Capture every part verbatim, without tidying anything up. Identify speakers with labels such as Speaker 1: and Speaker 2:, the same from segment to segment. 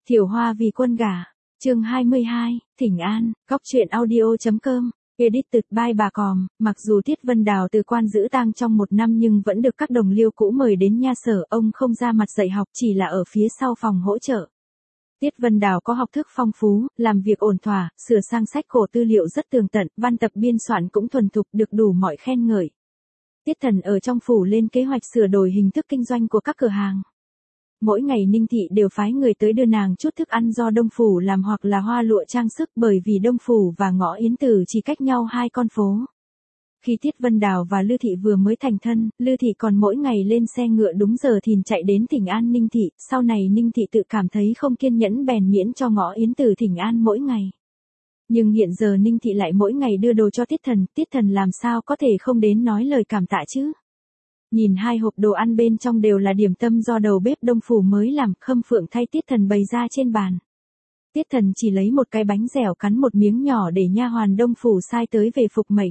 Speaker 1: Thiểu Hoa vì quân gả. Chương hai mươi hai, Thỉnh An, Góc truyện audio.com. Edit từ by bà Còm. Mặc dù Tiết Vân Đào từ quan giữ tang trong một năm nhưng vẫn được các đồng liêu cũ mời đến nha sở, ông không ra mặt dạy học, chỉ là ở phía sau phòng hỗ trợ. Tiết Vân Đào có học thức phong phú, làm việc ổn thỏa, sửa sang sách cổ tư liệu rất tường tận, văn tập biên soạn cũng thuần thục, được đủ mọi khen ngợi. Tiết Thần ở trong phủ lên kế hoạch sửa đổi hình thức kinh doanh của các cửa hàng. Mỗi ngày Ninh Thị đều phái người tới đưa nàng chút thức ăn do Đông Phủ làm hoặc là hoa lụa trang sức, bởi vì Đông Phủ và Ngõ Yến Tử chỉ cách nhau hai con phố. Khi Tiết Vân Đào và Lư Thị vừa mới thành thân, Lư Thị còn mỗi ngày lên xe ngựa đúng giờ thìn chạy đến thỉnh an Ninh Thị, sau này Ninh Thị tự cảm thấy không kiên nhẫn bèn miễn cho Ngõ Yến Tử thỉnh an mỗi ngày. Nhưng hiện giờ Ninh Thị lại mỗi ngày đưa đồ cho Tiết Thần, Tiết Thần làm sao có thể không đến nói lời cảm tạ chứ? Nhìn hai hộp đồ ăn bên trong đều là điểm tâm do đầu bếp Đông Phủ mới làm, Khâm Phượng thay Tiết Thần bày ra trên bàn. Tiết Thần chỉ lấy một cái bánh dẻo cắn một miếng nhỏ để nha hoàn Đông Phủ sai tới về phục mệnh.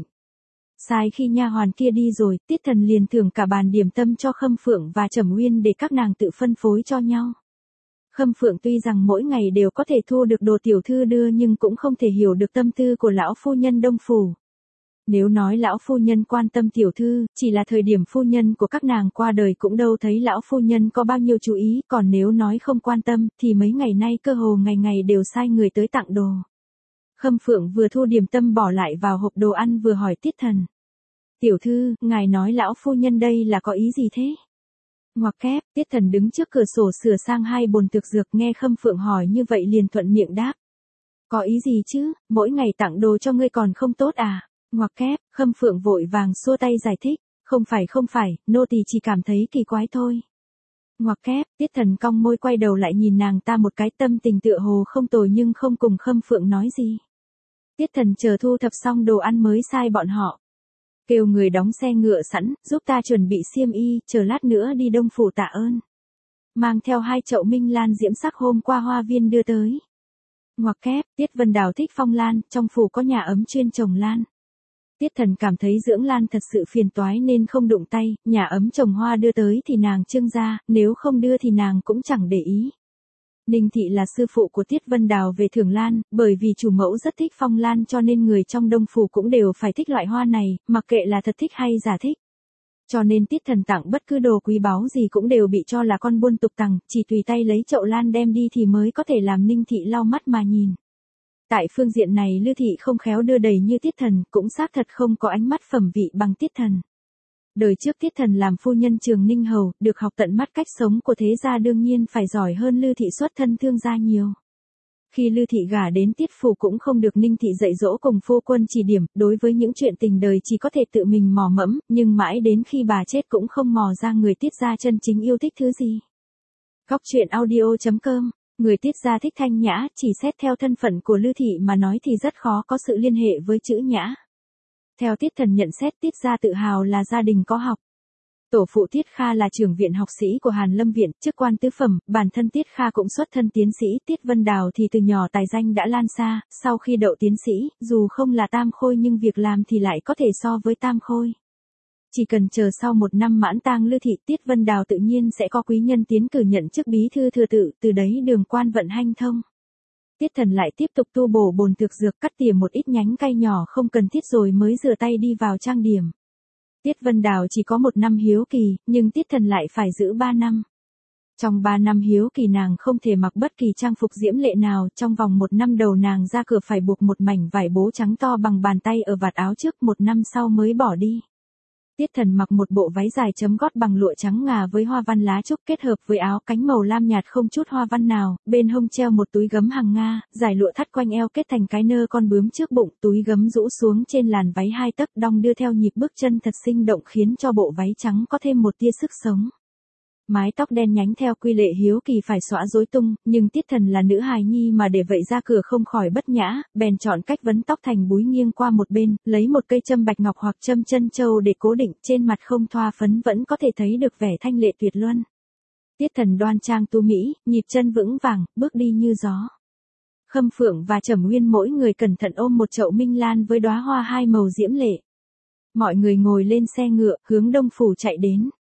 Speaker 1: Sai khi nha hoàn kia đi rồi, Tiết Thần liền thưởng cả bàn điểm tâm cho Khâm Phượng và Trầm Uyên để các nàng tự phân phối cho nhau. Khâm Phượng tuy rằng mỗi ngày đều có thể thu được đồ tiểu thư đưa nhưng cũng không thể hiểu được tâm tư của lão phu nhân Đông Phủ. Nếu nói lão phu nhân quan tâm tiểu thư, chỉ là thời điểm phu nhân của các nàng qua đời cũng đâu thấy lão phu nhân có bao nhiêu chú ý, còn nếu nói không quan tâm, thì mấy ngày nay cơ hồ ngày ngày đều sai người tới tặng đồ. Khâm Phượng vừa thu điểm tâm bỏ lại vào hộp đồ ăn vừa hỏi Tiết Thần. Tiểu thư, ngài nói lão phu nhân đây là có ý gì thế? Ngoặc kép, Tiết Thần đứng trước cửa sổ sửa sang hai bồn thực dược, nghe Khâm Phượng hỏi như vậy liền thuận miệng đáp. Có ý gì chứ, mỗi ngày tặng đồ cho ngươi còn không tốt à? Ngoặc kép, Khâm Phượng vội vàng xua tay giải thích, không phải không phải, nô tỳ chỉ cảm thấy kỳ quái thôi. Ngoặc kép, Tiết Thần cong môi quay đầu lại nhìn nàng ta một cái, tâm tình tựa hồ không tồi nhưng không cùng Khâm Phượng nói gì. Tiết Thần chờ thu thập xong đồ ăn mới sai bọn họ. Kêu người đóng xe ngựa sẵn, giúp ta chuẩn bị xiêm y, chờ lát nữa đi Đông Phủ tạ ơn. Mang theo hai chậu minh lan diễm sắc hôm qua hoa viên đưa tới. Ngoặc kép, Tiết Vân Đào thích phong lan, trong phủ có nhà ấm chuyên trồng lan. Tiết Thần cảm thấy dưỡng lan thật sự phiền toái nên không đụng tay, nhà ấm trồng hoa đưa tới thì nàng trưng ra, nếu không đưa thì nàng cũng chẳng để ý. Ninh Thị là sư phụ của Tiết Vân Đào về thưởng lan, bởi vì chủ mẫu rất thích phong lan cho nên người trong Đông Phủ cũng đều phải thích loại hoa này, mặc kệ là thật thích hay giả thích. Cho nên Tiết Thần tặng bất cứ đồ quý báu gì cũng đều bị cho là con buôn tục tằng, chỉ tùy tay lấy chậu lan đem đi thì mới có thể làm Ninh Thị lau mắt mà nhìn. Tại phương diện này Lư Thị không khéo đưa đầy như Tiết Thần, cũng xác thật không có ánh mắt phẩm vị bằng Tiết Thần. Đời trước Tiết Thần làm phu nhân Trường Ninh Hầu, được học tận mắt cách sống của thế gia đương nhiên phải giỏi hơn Lư Thị xuất thân thương gia nhiều. Khi Lư Thị gả đến Tiết Phủ cũng không được Ninh Thị dạy dỗ cùng phu quân chỉ điểm, đối với những chuyện tình đời chỉ có thể tự mình mò mẫm, nhưng mãi đến khi bà chết cũng không mò ra người Tiết gia chân chính yêu thích thứ gì. Góc truyện audio.com. Người Tiết gia thích thanh nhã, chỉ xét theo thân phận của Lư Thị mà nói thì rất khó có sự liên hệ với chữ nhã. Theo Tiết Thần nhận xét, Tiết gia tự hào là gia đình có học. Tổ phụ Tiết Kha là trưởng viện học sĩ của Hàn Lâm Viện, chức quan tứ phẩm, bản thân Tiết Kha cũng xuất thân tiến sĩ, Tiết Vân Đào thì từ nhỏ tài danh đã lan xa, sau khi đậu tiến sĩ, dù không là tam khôi nhưng việc làm thì lại có thể so với tam khôi. Chỉ cần chờ sau một năm mãn tang Lư Thị, Tiết Vân Đào tự nhiên sẽ có quý nhân tiến cử nhận chức bí thư thừa tự, từ đấy đường quan vận hanh thông. Tiết Thần lại tiếp tục tu bổ bồn thực dược, cắt tỉa một ít nhánh cây nhỏ không cần thiết rồi mới rửa tay đi vào trang điểm. Tiết Vân Đào chỉ có một năm hiếu kỳ, nhưng Tiết Thần lại phải giữ ba năm. Trong ba năm hiếu kỳ nàng không thể mặc bất kỳ trang phục diễm lệ nào, trong vòng một năm đầu nàng ra cửa phải buộc một mảnh vải bố trắng to bằng bàn tay ở vạt áo trước, một năm sau mới bỏ đi. Tiết Thần mặc một bộ váy dài chấm gót bằng lụa trắng ngà với hoa văn lá trúc kết hợp với áo cánh màu lam nhạt không chút hoa văn nào, bên hông treo một túi gấm hàng Nga, dài lụa thắt quanh eo kết thành cái nơ con bướm trước bụng, túi gấm rũ xuống trên làn váy hai tấc đong đưa theo nhịp bước chân thật sinh động khiến cho bộ váy trắng có thêm một tia sức sống. Mái tóc đen nhánh theo quy lệ hiếu kỳ phải xõa rối tung, nhưng Tiết Thần là nữ hài nhi mà để vậy ra cửa không khỏi bất nhã, bèn chọn cách vấn tóc thành búi nghiêng qua một bên, lấy một cây châm bạch ngọc hoặc châm chân châu để cố định, trên mặt không thoa phấn vẫn có thể thấy được vẻ thanh lệ tuyệt luân. Tiết Thần đoan trang tu mỹ, nhịp chân vững vàng, bước đi như gió. Khâm Phượng và Trầm Uyên mỗi người cẩn thận ôm một chậu minh lan với đóa hoa hai màu diễm lệ. Mọi người ngồi lên xe ngựa, hướng Đông Phủ chạy đến.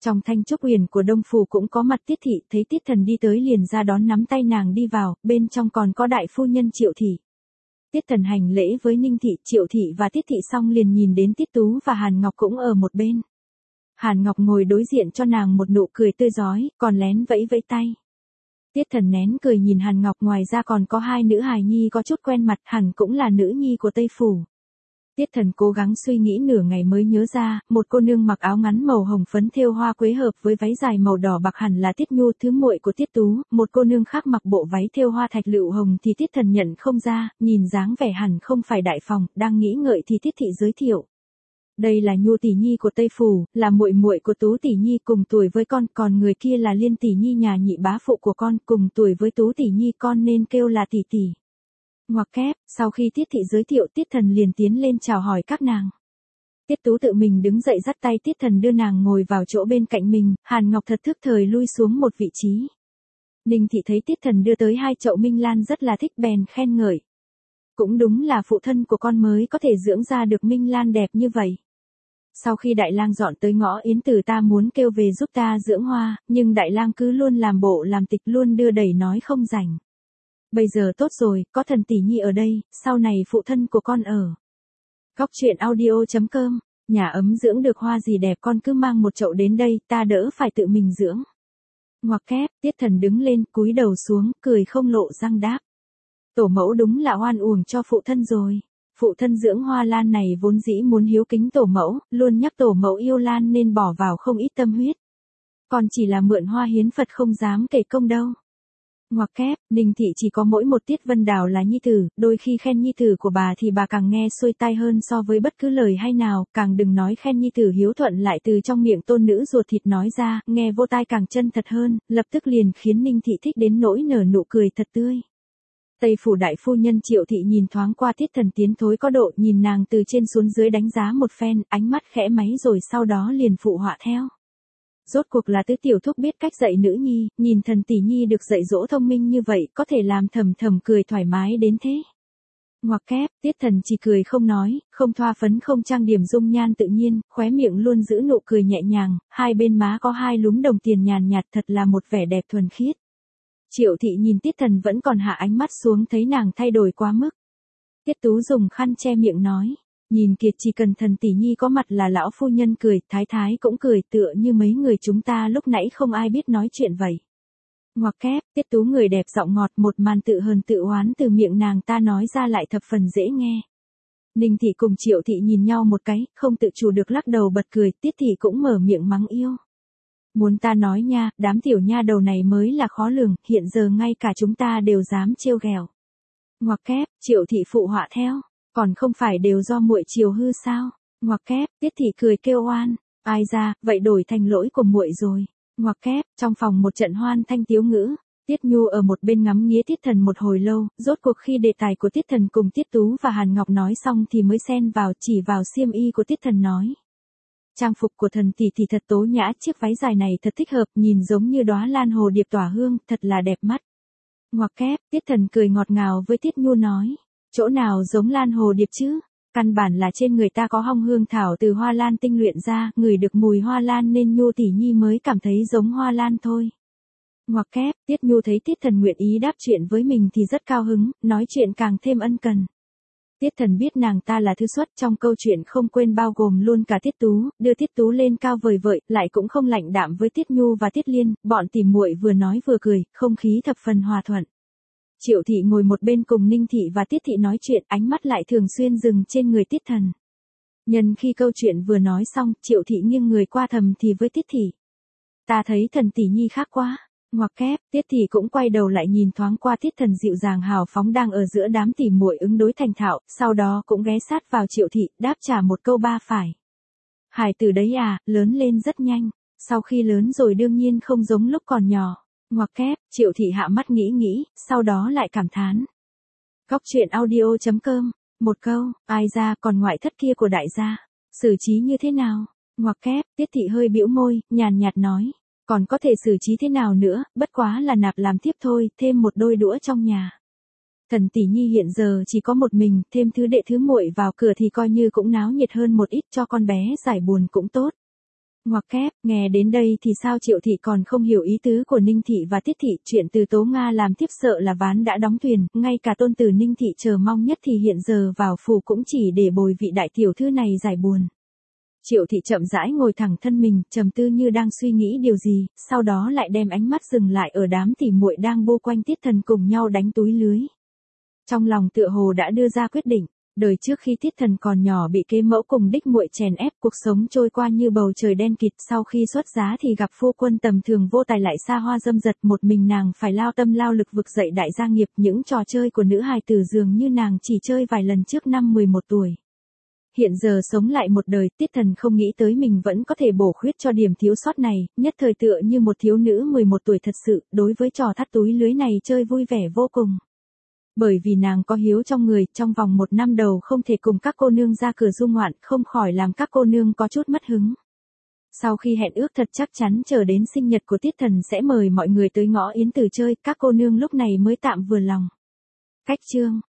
Speaker 1: Trong Thanh Trúc Uyển của Đông Phủ cũng có mặt Tiết thị, thấy Tiết Thần đi tới liền ra đón nắm tay nàng đi vào, bên trong còn có đại phu nhân Triệu thị. Tiết Thần hành lễ với Ninh thị, Triệu thị và Tiết thị xong liền nhìn đến Tiết Tú và Hàn Ngọc cũng ở một bên. Hàn Ngọc ngồi đối diện cho nàng một nụ cười tươi rói, còn lén vẫy vẫy tay. Tiết Thần nén cười nhìn Hàn Ngọc, ngoài ra còn có hai nữ hài nhi có chút quen mặt, hẳn cũng là nữ nhi của Tây Phủ. Tiết Thần cố gắng suy nghĩ nửa ngày mới nhớ ra, một cô nương mặc áo ngắn màu hồng phấn thêu hoa quế hợp với váy dài màu đỏ bạc hẳn là Tiết Nhu, thứ muội của Tiết Tú, một cô nương khác mặc bộ váy thêu hoa thạch lựu hồng thì Tiết Thần nhận không ra, nhìn dáng vẻ hẳn không phải đại phòng, đang nghĩ ngợi thì Tiết thị giới thiệu. Đây là Nhu tỷ nhi của Tây Phủ, là muội muội của Tú tỷ nhi cùng tuổi với con, còn người kia là Liên tỷ nhi nhà nhị bá phụ của con, cùng tuổi với Tú tỷ nhi, con nên kêu là tỷ tỷ. Ngoặc kép, sau khi Tiết thị giới thiệu Tiết Thần liền tiến lên chào hỏi các nàng. Tiết Tú tự mình đứng dậy dắt tay Tiết Thần đưa nàng ngồi vào chỗ bên cạnh mình, Hàn Ngọc thật thức thời lui xuống một vị trí. Ninh thị thấy Tiết Thần đưa tới hai chậu minh lan rất là thích bèn khen ngợi. Cũng đúng là phụ thân của con mới có thể dưỡng ra được minh lan đẹp như vậy. Sau khi Đại Lang dọn tới ngõ Yến Tử ta muốn kêu về giúp ta dưỡng hoa, nhưng Đại Lang cứ luôn làm bộ làm tịch, luôn đưa đẩy nói không rảnh. Bây giờ tốt rồi, có Thần tỷ nhi ở đây, sau này phụ thân của con ở. Góc truyện audio chấm com, nhà ấm dưỡng được hoa gì đẹp con cứ mang một chậu đến đây, ta đỡ phải tự mình dưỡng. Ngoặc kép, Tiết Thần đứng lên, cúi đầu xuống, cười không lộ răng đáp. Tổ mẫu đúng là oan uổng cho phụ thân rồi. Phụ thân dưỡng hoa lan này vốn dĩ muốn hiếu kính tổ mẫu, luôn nhắc tổ mẫu yêu lan nên bỏ vào không ít tâm huyết. Còn chỉ là mượn hoa hiến Phật không dám kể công đâu. Ngoặc kép, Ninh thị chỉ có mỗi một Tiết Vân Đào là nhi tử, đôi khi khen nhi tử của bà thì bà càng nghe xuôi tai hơn so với bất cứ lời hay nào, càng đừng nói khen nhi tử hiếu thuận lại từ trong miệng tôn nữ ruột thịt nói ra, nghe vô tai càng chân thật hơn, lập tức liền khiến Ninh thị thích đến nỗi nở nụ cười thật tươi. Tây Phủ đại phu nhân Triệu thị nhìn thoáng qua Tiết Thần tiến thối có độ, nhìn nàng từ trên xuống dưới đánh giá một phen, ánh mắt khẽ máy rồi sau đó liền phụ họa theo. Rốt cuộc là tứ tiểu thúc biết cách dạy nữ nhi, nhìn Thần tỷ nhi được dạy dỗ thông minh như vậy, có thể làm thầm thầm cười thoải mái đến thế. Ngoặc kép, Tiết Thần chỉ cười không nói, không thoa phấn không trang điểm, dung nhan tự nhiên, khóe miệng luôn giữ nụ cười nhẹ nhàng, hai bên má có hai lúm đồng tiền nhàn nhạt, thật là một vẻ đẹp thuần khiết. Triệu thị nhìn Tiết Thần vẫn còn hạ ánh mắt xuống thấy nàng thay đổi quá mức. Tiết Tú dùng khăn che miệng nói, nhìn kìa, chỉ cần Thần tỷ nhi có mặt là lão phu nhân cười, thái thái cũng cười, tựa như mấy người chúng ta lúc nãy không ai biết nói chuyện vậy. Ngoặc kép, Tiết Tú người đẹp giọng ngọt, một màn tự hờn tự oán từ miệng nàng ta nói ra lại thập phần dễ nghe. Ninh thị cùng Triệu thị nhìn nhau một cái, không tự chủ được lắc đầu bật cười, Tiết thị cũng mở miệng mắng yêu. Muốn ta nói nha, đám tiểu nha đầu này mới là khó lường, hiện giờ ngay cả chúng ta đều dám trêu ghẹo. Ngoặc kép, Triệu thị phụ họa theo, còn không phải đều do muội chiều hư sao? Ngoặc kép, Tiết thị cười kêu oan, ai ra, vậy đổi thành lỗi của muội rồi. Ngoặc kép, trong phòng một trận hoan thanh tiếu ngữ, Tiết Nhu ở một bên ngắm nghía Tiết Thần một hồi lâu, rốt cuộc khi đề tài của Tiết Thần cùng Tiết Tú và Hàn Ngọc nói xong thì mới xen vào, chỉ vào xiêm y của Tiết Thần nói. Trang phục của Thần tỷ tỷ thật tố nhã, chiếc váy dài này thật thích hợp, nhìn giống như đóa lan hồ điệp tỏa hương, thật là đẹp mắt. Ngoặc kép, Tiết Thần cười ngọt ngào với Tiết Nhu nói, chỗ nào giống lan hồ điệp chứ? Căn bản là trên người ta có hong hương thảo từ hoa lan tinh luyện ra, ngửi được mùi hoa lan nên Nhu tỷ nhi mới cảm thấy giống hoa lan thôi. Ngoặc kép, Tiết Nhu thấy Tiết Thần nguyện ý đáp chuyện với mình thì rất cao hứng, nói chuyện càng thêm ân cần. Tiết Thần biết nàng ta là thư xuất, trong câu chuyện không quên bao gồm luôn cả Tiết Tú, đưa Tiết Tú lên cao vời vợi, lại cũng không lạnh đạm với Tiết Nhu và Tiết Liên, bọn tỉ muội vừa nói vừa cười, không khí thập phần hòa thuận. Triệu thị ngồi một bên cùng Ninh thị và Tiết thị nói chuyện, ánh mắt lại thường xuyên dừng trên người Tiết Thần. Nhân khi câu chuyện vừa nói xong, Triệu thị nghiêng người qua thầm thì với Tiết thị. Ta thấy Thần tỷ nhi khác quá. Ngoặc kép, Tiết thị cũng quay đầu lại nhìn thoáng qua Tiết Thần dịu dàng hào phóng đang ở giữa đám tỉ muội ứng đối thành thạo, sau đó cũng ghé sát vào Triệu thị, đáp trả một câu ba phải. Hải tử đấy à, lớn lên rất nhanh, sau khi lớn rồi đương nhiên không giống lúc còn nhỏ. Ngoặc kép, Triệu thị hạ mắt nghĩ nghĩ, sau đó lại cảm thán. Góc truyện audio chấm com, một câu, ai ra, còn ngoại thất kia của đại gia, xử trí như thế nào? Ngoặc kép, Tiết thị hơi bĩu môi, nhàn nhạt nói. Còn có thể xử trí thế nào nữa, bất quá là nạp làm tiếp thôi, thêm một đôi đũa trong nhà. Thần tỷ nhi hiện giờ chỉ có một mình, thêm thứ đệ thứ muội vào cửa thì coi như cũng náo nhiệt hơn một ít, cho con bé giải buồn cũng tốt. Ngoặc kép, nghe đến đây thì sao Triệu Thị còn không hiểu ý tứ của Ninh Thị và Tiết Thị, chuyện từ Tố Nga làm tiếp sợ là ván đã đóng thuyền, ngay cả tôn tử Ninh Thị chờ mong nhất thì hiện giờ vào phủ cũng chỉ để bồi vị đại tiểu thư này giải buồn. Triệu Thị chậm rãi ngồi thẳng thân mình, trầm tư như đang suy nghĩ điều gì, sau đó lại đem ánh mắt dừng lại ở đám tỉ muội đang bu quanh Tiết Thần cùng nhau đánh túi lưới. Trong lòng tựa hồ đã đưa ra quyết định. Đời trước khi Tiết Thần còn nhỏ bị kế mẫu cùng đích muội chèn ép, cuộc sống trôi qua như bầu trời đen kịt, sau khi xuất giá thì gặp phu quân tầm thường vô tài lại xa hoa dâm dật, một mình nàng phải lao tâm lao lực vực dậy đại gia nghiệp, những trò chơi của nữ hài tử dường như nàng chỉ chơi vài lần trước năm mười một tuổi. Hiện giờ sống lại một đời, Tiết Thần không nghĩ tới mình vẫn có thể bổ khuyết cho điểm thiếu sót này, nhất thời tựa như một thiếu nữ mười một tuổi thật sự, đối với trò thắt túi lưới này chơi vui vẻ vô cùng. Bởi vì nàng có hiếu trong người, trong vòng một năm đầu không thể cùng các cô nương ra cửa du ngoạn, không khỏi làm các cô nương có chút mất hứng. Sau khi hẹn ước thật chắc chắn chờ đến sinh nhật của Tiết Thần sẽ mời mọi người tới ngõ Yến Tử chơi, các cô nương lúc này mới tạm vừa lòng. Cách chương